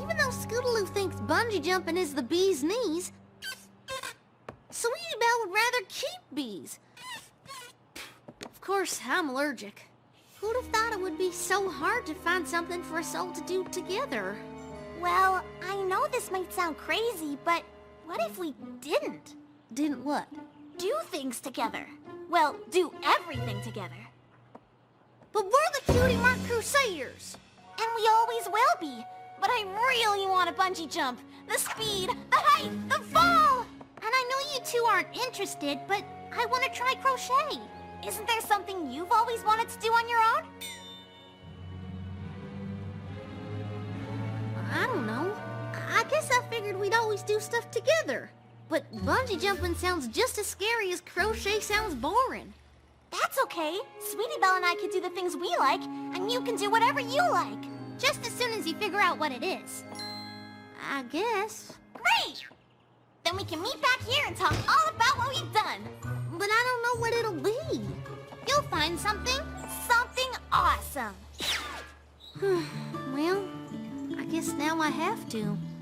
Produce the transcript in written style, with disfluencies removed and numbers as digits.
even though Scootaloo thinks bungee jumping is the bee's knees, Sweetie Belle would rather keep bees. Of course, I'm allergic. Who'd have thought it would be so hard to find something for us all to do together? Well, I know this might sound crazy, but what if we didn't? Didn't what? Do things together. Well, do everything together. But we're the Cutie Mark Crusaders. And we always will be. But I really want a bungee jump. The speed, the height, the fall! And I know you two aren't interested, but I want to try crochet. Isn't there something you've always wanted to do on your own? I don't know. I guess I figured we'd always do stuff together. But bungee jumping sounds just as scary as crochet sounds boring. That's okay. Sweetie Belle and I can do the things we like, and you can do whatever you like. Just as soon as you figure out what it is. I guess. Great! Then we can meet back here and talk all about what we've done. But I don't know what it'll be. You'll find something. Something awesome. Well, I guess now I have to.